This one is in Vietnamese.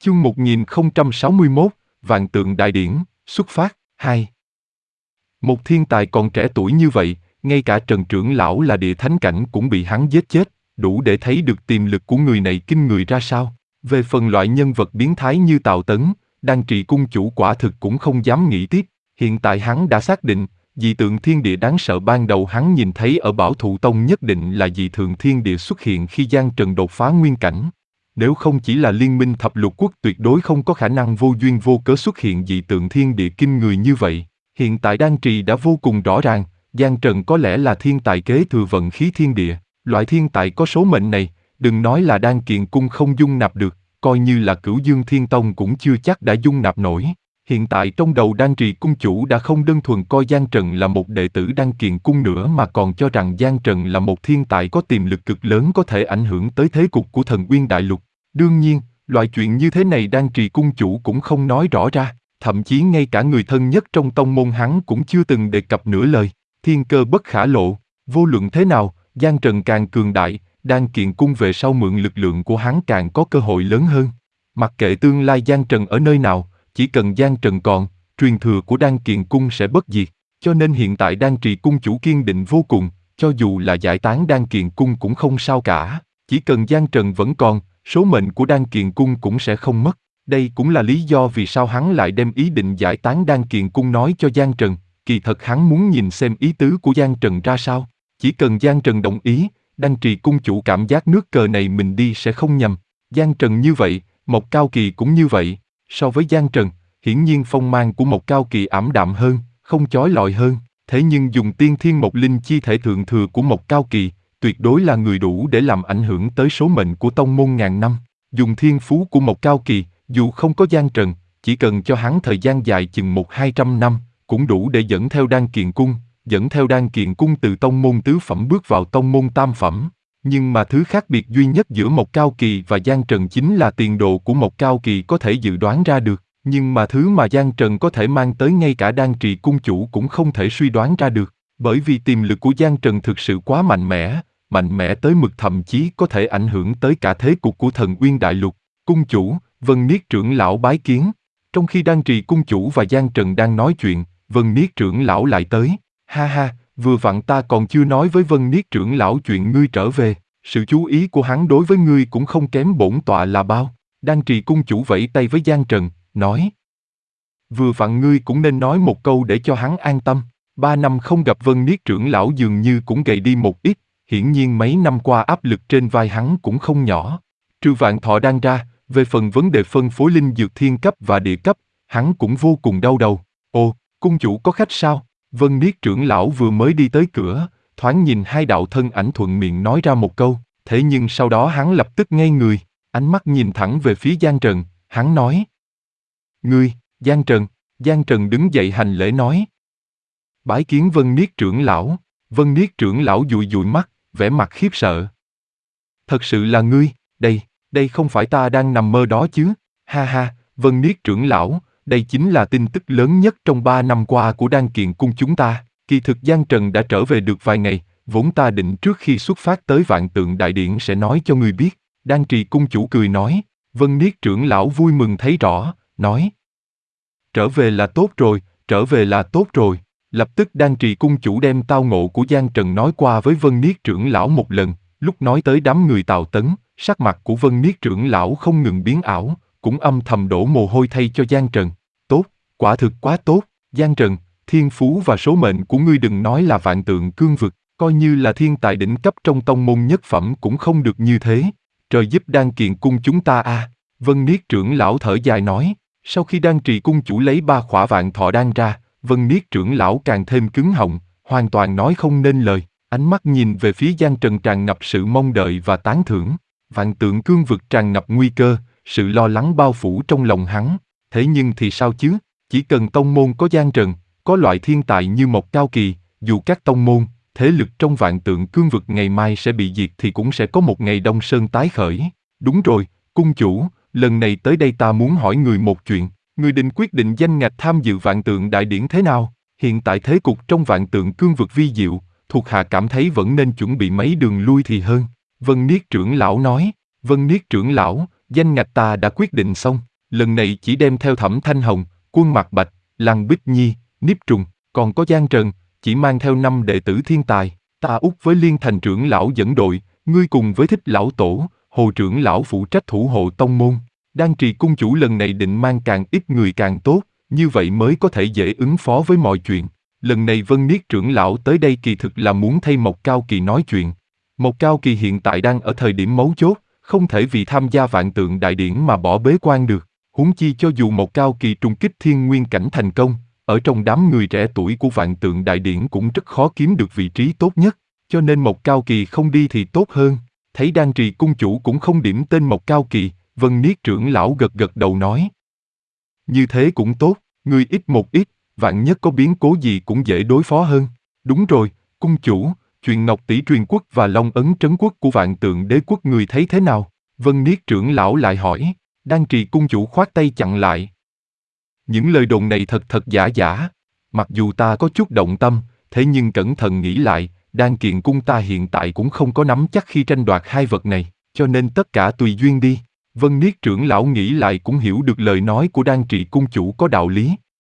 Chương 1061, Vạn Tượng Đại Điển, xuất phát, 2. Một thiên tài còn trẻ tuổi như vậy, ngay cả Trần trưởng lão là địa thánh cảnh cũng bị hắn giết chết, đủ để thấy được tiềm lực của người này kinh người ra sao. Về phần loại nhân vật biến thái như Tào Tấn, Đan Trì cung chủ quả thực cũng không dám nghĩ tiếp. Hiện tại hắn đã xác định, dị tượng thiên địa đáng sợ ban đầu hắn nhìn thấy ở Bảo Thụ Tông nhất định là dị tượng thiên địa xuất hiện khi Giang Trần đột phá nguyên cảnh. Nếu không chỉ là liên minh thập lục quốc tuyệt đối không có khả năng vô duyên vô cớ xuất hiện dị tượng thiên địa kinh người như vậy. Hiện tại Đan Trì đã vô cùng rõ ràng, Giang Trần có lẽ là thiên tài kế thừa vận khí thiên địa. Loại thiên tài có số mệnh này, đừng nói là Đan Kiền Cung không dung nạp được, coi như là Cửu Dương Thiên Tông cũng chưa chắc đã dung nạp nổi. Hiện tại trong đầu Đan Trì cung chủ đã không đơn thuần coi Giang Trần là một đệ tử Đan Kiền Cung nữa mà còn cho rằng Giang Trần là một thiên tài có tiềm lực cực lớn có thể ảnh hưởng tới thế cục của Thần Uyên Đại Lục. Đương nhiên, loại chuyện như thế này Đan Trì cung chủ cũng không nói rõ ra, thậm chí ngay cả người thân nhất trong tông môn hắn cũng chưa từng đề cập nửa lời. Thiên cơ bất khả lộ, vô luận thế nào, Giang Trần càng cường đại, Đan Kiền Cung về sau mượn lực lượng của hắn càng có cơ hội lớn hơn. Mặc kệ tương lai Giang Trần ở nơi nào, chỉ cần Giang Trần còn, truyền thừa của Đan Kiền Cung sẽ bất diệt. Cho nên hiện tại Đan Trì cung chủ kiên định vô cùng, cho dù là giải tán Đan Kiền Cung cũng không sao cả. Chỉ cần Giang Trần vẫn còn, số mệnh của Đan Kiền Cung cũng sẽ không mất. Đây cũng là lý do vì sao hắn lại đem ý định giải tán Đan Kiền Cung nói cho Giang Trần. Kỳ thật hắn muốn nhìn xem ý tứ của Giang Trần ra sao. Chỉ cần Giang Trần đồng ý, Đan Trì cung chủ cảm giác nước cờ này mình đi sẽ không nhầm. Giang Trần như vậy, Mộc Cao Kỳ cũng như vậy. So với Giang Trần, hiển nhiên phong mang của Mộc Cao Kỳ ảm đạm hơn, không chói lọi hơn. Thế nhưng dùng tiên thiên Mộc Linh chi thể thượng thừa của Mộc Cao Kỳ, tuyệt đối là người đủ để làm ảnh hưởng tới số mệnh của tông môn ngàn năm. Dùng thiên phú của Mộc Cao Kỳ, dù không có Giang Trần, chỉ cần cho hắn thời gian dài chừng 100-200 năm, cũng đủ để dẫn theo Đan Kiền Cung từ tông môn tứ phẩm bước vào tông môn tam phẩm. Nhưng mà thứ khác biệt duy nhất giữa Mộc Cao Kỳ và Giang Trần chính là tiền đồ của Mộc Cao Kỳ có thể dự đoán ra được, nhưng mà thứ mà Giang Trần có thể mang tới ngay cả Đan Trì cung chủ cũng không thể suy đoán ra được, bởi vì tiềm lực của Giang Trần thực sự quá mạnh mẽ tới mực thậm chí có thể ảnh hưởng tới cả thế cục của Thần Uyên Đại Lục. Cung chủ, Vân Niết trưởng lão bái kiến. Trong khi Đan Trì cung chủ và Giang Trần đang nói chuyện, Vân Niết trưởng lão lại tới. Ha ha, vừa vặn ta còn chưa nói với Vân Niết trưởng lão chuyện ngươi trở về, sự chú ý của hắn đối với ngươi cũng không kém bổn tọa là bao. Đan Trì cung chủ vẫy tay với Giang Trần, nói. Vừa vặn ngươi cũng nên nói một câu để cho hắn an tâm. 3 năm không gặp Vân Niết trưởng lão dường như cũng gầy đi một ít, hiển nhiên mấy năm qua áp lực trên vai hắn cũng không nhỏ. Trừ Vạn Thọ Đan ra, về phần vấn đề phân phối linh dược thiên cấp và địa cấp, hắn cũng vô cùng đau đầu. Ồ, cung chủ có khách sao? Vân Niết trưởng lão vừa mới đi tới cửa, thoáng nhìn hai đạo thân ảnh thuận miệng nói ra một câu, thế nhưng sau đó hắn lập tức ngây người, ánh mắt nhìn thẳng về phía Giang Trần, hắn nói. Ngươi, Giang Trần đứng dậy hành lễ nói. Bái kiến Vân Niết trưởng lão. Vân Niết trưởng lão dụi dụi mắt, vẻ mặt khiếp sợ. Thật sự là ngươi, đây không phải ta đang nằm mơ đó chứ? Ha ha, Vân Niết trưởng lão, đây chính là tin tức lớn nhất trong 3 năm qua của Đan Kiền Cung chúng ta. Kỳ thực Giang Trần đã trở về được vài ngày, vốn ta định trước khi xuất phát tới Vạn Tượng Đại Điển sẽ nói cho ngươi biết. Đan Trì cung chủ cười nói. Vân Niết trưởng lão vui mừng thấy rõ, nói. Trở về là tốt rồi. Lập tức Đan Trì cung chủ đem tao ngộ của Giang Trần nói qua với Vân Niết trưởng lão một lần. Lúc nói tới đám người Tào Tấn, sắc mặt của Vân Niết trưởng lão không ngừng biến ảo, cũng âm thầm đổ mồ hôi thay cho Giang Trần. Tốt, quả thực quá tốt, Giang Trần, thiên phú và số mệnh của ngươi đừng nói là vạn tượng cương vực, coi như là thiên tài đỉnh cấp trong tông môn nhất phẩm cũng không được như thế. Trời giúp Đan Kiền Cung chúng ta a. Vân Niết trưởng lão thở dài nói. Sau khi Đan Trì cung chủ lấy 3 khỏa Vạn Thọ Đan ra, Vân Niết trưởng lão càng thêm cứng họng, hoàn toàn nói không nên lời. Ánh mắt nhìn về phía Giang Trần tràn ngập sự mong đợi và tán thưởng. Vạn tượng cương vực tràn ngập nguy cơ, sự lo lắng bao phủ trong lòng hắn. Thế nhưng thì sao chứ? Chỉ cần tông môn có Giang Trần, có loại thiên tài như Mộc Cao Kỳ, dù các tông môn, thế lực trong vạn tượng cương vực ngày mai sẽ bị diệt thì cũng sẽ có một ngày Đông Sơn tái khởi. Đúng rồi, cung chủ, lần này tới đây ta muốn hỏi người một chuyện. Người định quyết định danh ngạch tham dự Vạn Tượng Đại Điển thế nào? Hiện tại thế cục trong vạn tượng cương vực vi diệu, thuộc hạ cảm thấy vẫn nên chuẩn bị mấy đường lui thì hơn. Vân Niết trưởng lão nói. Vân Niết trưởng lão, danh ngạch ta đã quyết định xong. lần này chỉ đem theo Thẩm Thanh Hồng, Quân Mạc Bạch, Lăng Bích Nhi, Niếp Trùng, còn có Giang Trần, chỉ mang theo 5 đệ tử thiên tài. Ta út với Liên Thành trưởng lão dẫn đội, ngươi cùng với Thích lão tổ, Hồ trưởng lão phụ trách thủ hộ tông môn. Đan Trì cung chủ lần này định mang càng ít người càng tốt, như vậy mới có thể dễ ứng phó với mọi chuyện. Lần này Vân Niết trưởng lão tới đây kỳ thực là muốn thay Mộc Cao Kỳ nói chuyện. Mộc Cao Kỳ hiện tại đang ở thời điểm mấu chốt, không thể vì tham gia vạn tượng đại điển mà bỏ bế quan được. Huống chi cho dù Mộc Cao Kỳ trùng kích thiên nguyên cảnh thành công, ở trong đám người trẻ tuổi của vạn tượng đại điển cũng rất khó kiếm được vị trí tốt nhất, cho nên Mộc Cao Kỳ không đi thì tốt hơn. Thấy Đan Trì cung chủ cũng không điểm tên Mộc Cao Kỳ, Vân Niết trưởng lão gật gật đầu nói. Như thế cũng tốt, người ít một ít, vạn nhất có biến cố gì cũng dễ đối phó hơn. Đúng rồi, cung chủ, chuyện Ngọc Tỷ truyền quốc và Long Ấn trấn quốc của vạn tượng đế quốc người thấy thế nào? Vân Niết trưởng lão lại hỏi. Đan Trì cung chủ khoát tay chặn lại. Những lời đồn này thật giả. Mặc dù ta có chút động tâm, thế nhưng cẩn thận nghĩ lại, Đan Kiền cung ta hiện tại cũng không có nắm chắc khi tranh đoạt hai vật này, cho nên tất cả tùy duyên đi. Vân Niết trưởng lão nghĩ lại cũng hiểu được lời nói của Đan Trì cung chủ có đạo lý.